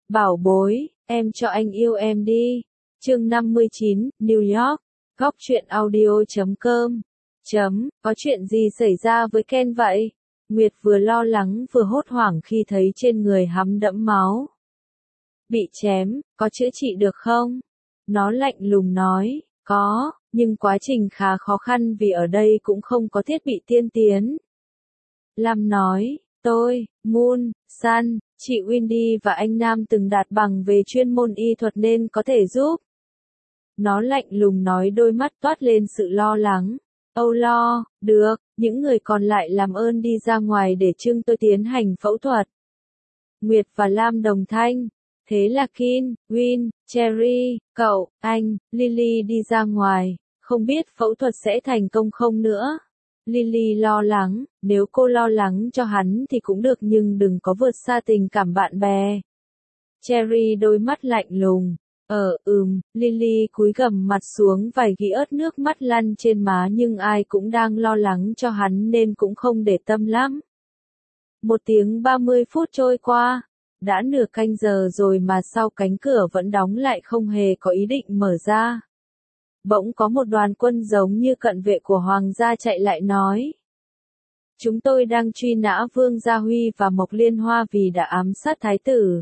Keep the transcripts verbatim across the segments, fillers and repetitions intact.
Bảo bối, em cho anh yêu em đi. Chương năm mươi chín, New York. Góc truyện audio chấm com. Chấm, có chuyện gì xảy ra với Ken vậy? Nguyệt vừa lo lắng vừa hốt hoảng khi thấy trên người hắn đẫm máu. Bị chém, có chữa trị được không? Nó lạnh lùng nói, có, nhưng quá trình khá khó khăn vì ở đây cũng không có thiết bị tiên tiến. Lam nói, tôi, Moon, Sun, chị Wendy và anh Nam từng đạt bằng về chuyên môn y thuật nên có thể giúp. Nó lạnh lùng nói, đôi mắt toát lên sự lo lắng. Âu lo, được, những người còn lại làm ơn đi ra ngoài để trưng tôi tiến hành phẫu thuật. Nguyệt và Lam đồng thanh. Thế là Kin, Win, Cherry, cậu, anh, Lily đi ra ngoài, không biết phẫu thuật sẽ thành công không nữa. Lily lo lắng, nếu cô lo lắng cho hắn thì cũng được nhưng đừng có vượt xa tình cảm bạn bè. Cherry đôi mắt lạnh lùng. Ờ, ừm, Lily cúi gằm mặt xuống, vài gỉ ớt nước mắt lăn trên má nhưng ai cũng đang lo lắng cho hắn nên cũng không để tâm lắm. Một tiếng ba mươi phút trôi qua. Đã nửa canh giờ rồi mà sau cánh cửa vẫn đóng lại, không hề có ý định mở ra. Bỗng có một đoàn quân giống như cận vệ của Hoàng gia chạy lại nói. Chúng tôi đang truy nã Vương Gia Huy và Mộc Liên Hoa vì đã ám sát thái tử.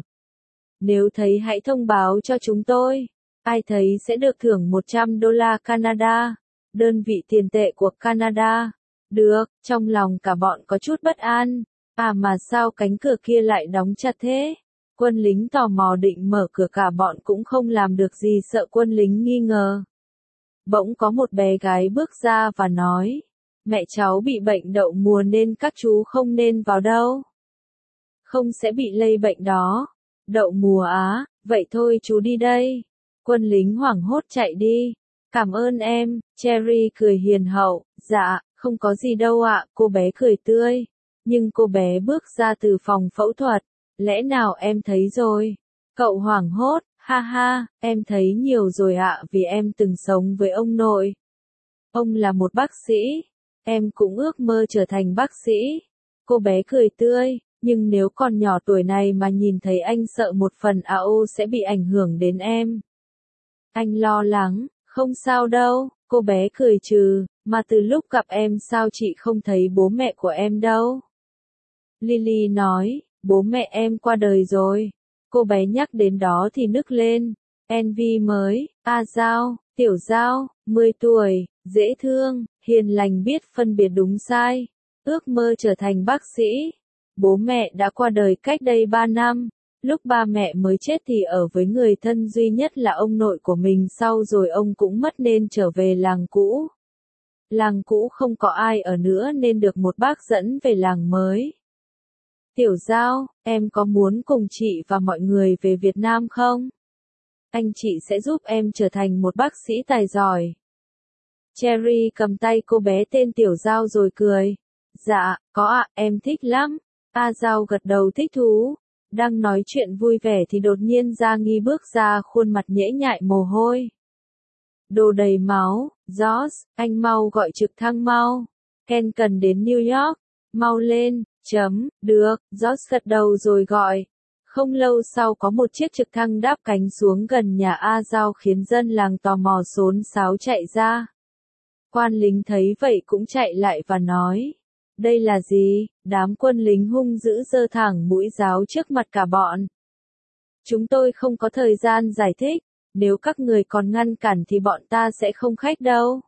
Nếu thấy hãy thông báo cho chúng tôi. Ai thấy sẽ được thưởng một trăm đô la Canada, đơn vị tiền tệ của Canada. Được, trong lòng cả bọn có chút bất an. À mà sao cánh cửa kia lại đóng chặt thế? Quân lính tò mò định mở cửa, cả bọn cũng không làm được gì sợ quân lính nghi ngờ. Bỗng có một bé gái bước ra và nói, mẹ cháu bị bệnh đậu mùa nên các chú không nên vào đâu. Không sẽ bị lây bệnh đó. Đậu mùa á, vậy thôi chú đi đây. Quân lính hoảng hốt chạy đi. Cảm ơn em, Cherry cười hiền hậu, dạ, không có gì đâu ạ, cô bé cười tươi. Nhưng cô bé bước ra từ phòng phẫu thuật. Lẽ nào em thấy rồi? Cậu hoảng hốt, ha ha, em thấy nhiều rồi ạ, vì em từng sống với ông nội. Ông là một bác sĩ. Em cũng ước mơ trở thành bác sĩ. Cô bé cười tươi, nhưng nếu còn nhỏ tuổi này mà nhìn thấy anh sợ một phần a o sẽ bị ảnh hưởng đến em. Anh lo lắng, không sao đâu, cô bé cười trừ, mà từ lúc gặp em sao chị không thấy bố mẹ của em đâu? Lily nói, bố mẹ em qua đời rồi. Cô bé nhắc đến đó thì nức lên. Envy mới, A Giao, Tiểu Giao, mười tuổi, dễ thương, hiền lành, biết phân biệt đúng sai. Ước mơ trở thành bác sĩ. Bố mẹ đã qua đời cách đây ba năm. Lúc ba mẹ mới chết thì ở với người thân duy nhất là ông nội của mình, sau rồi ông cũng mất nên trở về làng cũ. Làng cũ không có ai ở nữa nên được một bác dẫn về làng mới. Tiểu Giao, em có muốn cùng chị và mọi người về Việt Nam không? Anh chị sẽ giúp em trở thành một bác sĩ tài giỏi. Cherry cầm tay cô bé tên Tiểu Giao rồi cười. Dạ, có ạ, em thích lắm. A Giao gật đầu thích thú. Đang nói chuyện vui vẻ thì đột nhiên Gia Nghi bước ra, khuôn mặt nhễ nhại mồ hôi. Đồ đầy máu, George, anh mau gọi trực thăng mau. Ken cần đến New York, mau lên. Chấm, được, George gật đầu rồi gọi. Không lâu sau có một chiếc trực thăng đáp cánh xuống gần nhà A Giao khiến dân làng tò mò xôn xáo chạy ra. Quan lính thấy vậy cũng chạy lại và nói, đây là gì? Đám quân lính hung dữ giơ thẳng mũi giáo trước mặt cả bọn. Chúng tôi không có thời gian giải thích, nếu các người còn ngăn cản thì bọn ta sẽ không khách đâu.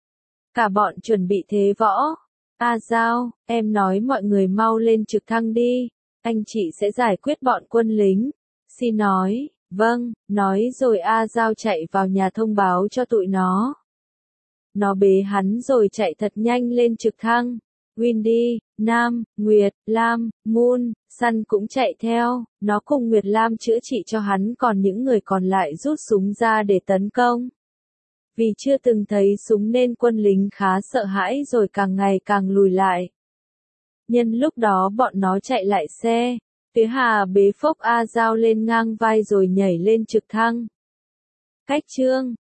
Cả bọn chuẩn bị thế võ. A Giao, em nói mọi người mau lên trực thăng đi, anh chị sẽ giải quyết bọn quân lính. Si nói, vâng, nói rồi A Giao chạy vào nhà thông báo cho tụi nó. Nó bế hắn rồi chạy thật nhanh lên trực thăng. Wendy, Nam, Nguyệt, Lam, Moon, Sun cũng chạy theo. Nó cùng Nguyệt Lam chữa trị cho hắn, còn những người còn lại rút súng ra để tấn công. Vì chưa từng thấy súng nên quân lính khá sợ hãi rồi càng ngày càng lùi lại. Nhân lúc đó bọn nó chạy lại xe. Phía Hà bế phốc A Giao lên ngang vai rồi nhảy lên trực thăng. Cách chương